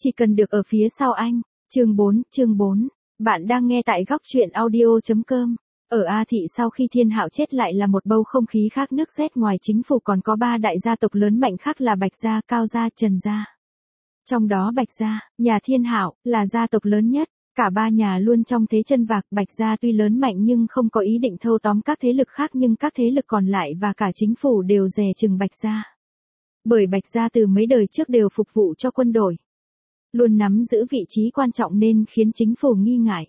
Chỉ cần được ở phía sau anh. Chương 4. Bạn đang nghe tại góc truyện audio.com. Ở A Thị sau khi Thiên Hạo chết lại là một bầu không khí khác nước rét, ngoài chính phủ còn có 3 đại gia tộc lớn mạnh khác là Bạch gia, Cao gia, Trần gia. Trong đó Bạch gia, nhà Thiên Hạo, là gia tộc lớn nhất. Cả 3 nhà luôn trong thế chân vạc. Bạch gia tuy lớn mạnh nhưng không có ý định thâu tóm các thế lực khác, nhưng các thế lực còn lại và cả chính phủ đều dè chừng Bạch gia. Bởi Bạch gia từ mấy đời trước đều phục vụ cho quân đội, luôn nắm giữ vị trí quan trọng nên khiến chính phủ nghi ngại.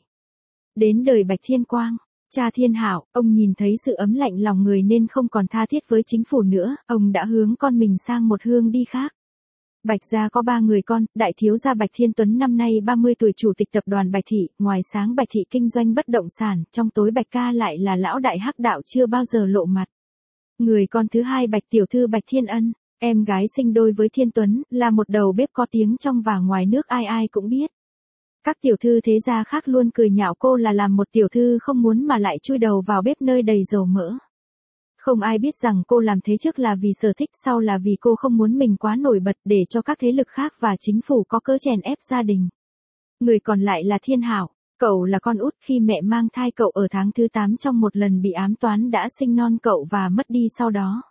Đến đời Bạch Thiên Quang, cha Thiên Hạo, ông nhìn thấy sự ấm lạnh lòng người nên không còn tha thiết với chính phủ nữa, ông đã hướng con mình sang một hướng đi khác. Bạch gia có 3 người con, đại thiếu gia Bạch Thiên Tuấn năm nay 30 tuổi, chủ tịch tập đoàn Bạch Thị, ngoài sáng Bạch Thị kinh doanh bất động sản, trong tối Bạch ca lại là lão đại hắc đạo chưa bao giờ lộ mặt. Người con thứ hai Bạch tiểu thư Bạch Thiên Ân, em gái sinh đôi với Thiên Tuấn, là một đầu bếp có tiếng trong và ngoài nước, ai ai cũng biết. Các tiểu thư thế gia khác luôn cười nhạo cô là làm một tiểu thư không muốn mà lại chui đầu vào bếp nơi đầy dầu mỡ. Không ai biết rằng cô làm thế trước là vì sở thích, sau là vì cô không muốn mình quá nổi bật để cho các thế lực khác và chính phủ có cớ chèn ép gia đình. Người còn lại là Thiên Hạo, cậu là con út, khi mẹ mang thai cậu ở tháng thứ 8 trong một lần bị ám toán đã sinh non cậu và mất đi sau đó.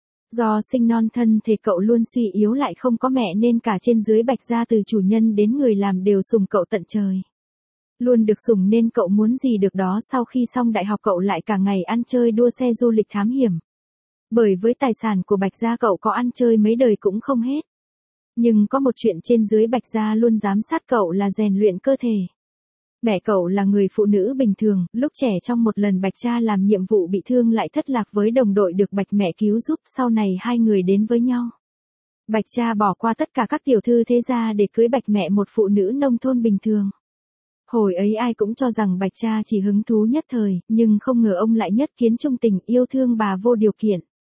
Do sinh non thân thể cậu luôn suy yếu lại không có mẹ nên cả trên dưới Bạch gia từ chủ nhân đến người làm đều sủng cậu tận trời. Luôn được sủng nên cậu muốn gì được đó, sau khi xong đại học cậu lại cả ngày ăn chơi đua xe du lịch thám hiểm. Bởi với tài sản của Bạch gia cậu có ăn chơi mấy đời cũng không hết. Nhưng có một chuyện trên dưới Bạch gia luôn giám sát cậu là rèn luyện cơ thể. Mẹ cậu là người phụ nữ bình thường, lúc trẻ trong một lần Bạch cha làm nhiệm vụ bị thương lại thất lạc với đồng đội được Bạch mẹ cứu giúp, sau này hai người đến với nhau. Bạch cha bỏ qua tất cả các tiểu thư thế gia để cưới Bạch mẹ, một phụ nữ nông thôn bình thường. Hồi ấy ai cũng cho rằng Bạch cha chỉ hứng thú nhất thời, nhưng không ngờ ông lại nhất kiến trung tình, yêu thương bà vô điều kiện.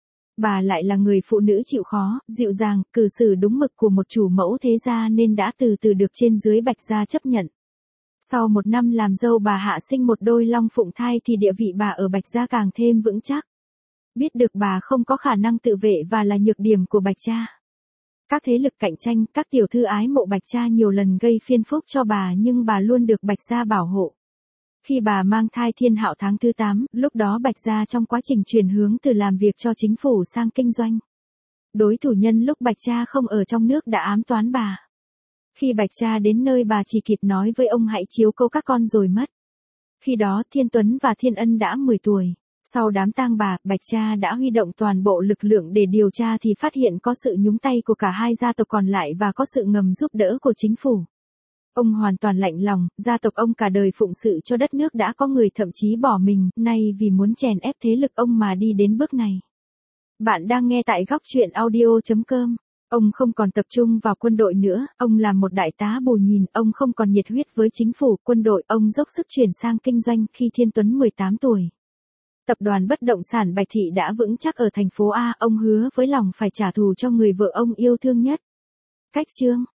Bà lại là người phụ nữ chịu khó, dịu dàng, cư xử đúng mực của một chủ mẫu thế gia nên đã từ từ được trên dưới Bạch gia chấp nhận. Sau 1 năm làm dâu bà hạ sinh một đôi long phụng thai thì địa vị bà ở Bạch gia càng thêm vững chắc. Biết được bà không có khả năng tự vệ và là nhược điểm của Bạch cha. Các thế lực cạnh tranh, các tiểu thư ái mộ Bạch cha nhiều lần gây phiền phức cho bà nhưng bà luôn được Bạch gia bảo hộ. Khi bà mang thai Thiên Hạo tháng thứ 8, lúc đó Bạch gia trong quá trình chuyển hướng từ làm việc cho chính phủ sang kinh doanh. Đối thủ nhân lúc Bạch cha không ở trong nước đã ám toán bà. Khi Bạch cha đến nơi bà chỉ kịp nói với ông hãy chiếu cố các con rồi mất. Khi đó Thiên Tuấn và Thiên Ân đã 10 tuổi. Sau đám tang bà, Bạch cha đã huy động toàn bộ lực lượng để điều tra thì phát hiện có sự nhúng tay của cả hai gia tộc còn lại và có sự ngầm giúp đỡ của chính phủ. Ông hoàn toàn lạnh lòng, gia tộc ông cả đời phụng sự cho đất nước đã có người thậm chí bỏ mình, nay vì muốn chèn ép thế lực ông mà đi đến bước này. Bạn đang nghe tại góc truyện audio.com. Ông không còn tập trung vào quân đội nữa, ông làm một đại tá bù nhìn, ông không còn nhiệt huyết với chính phủ, quân đội, ông dốc sức chuyển sang kinh doanh khi Thiên Tuấn 18 tuổi. Tập đoàn bất động sản Bạch Thị đã vững chắc ở thành phố A, ông hứa với lòng phải trả thù cho người vợ ông yêu thương nhất. Cách chương